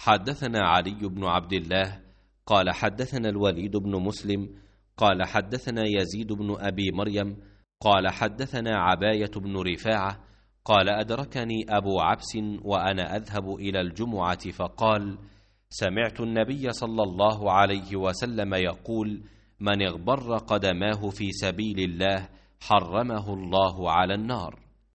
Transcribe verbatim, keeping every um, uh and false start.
حدثنا علي بن عبد الله قال حدثنا الوليد بن مسلم قال حدثنا يزيد بن أبي مريم قال حدثنا عباية بن رفاعة قال أدركني أبو عبس وأنا أذهب إلى الجمعة فقال: سمعت النبي صلى الله عليه وسلم يقول: من اغبر قدماه في سبيل الله حرمه الله على النار.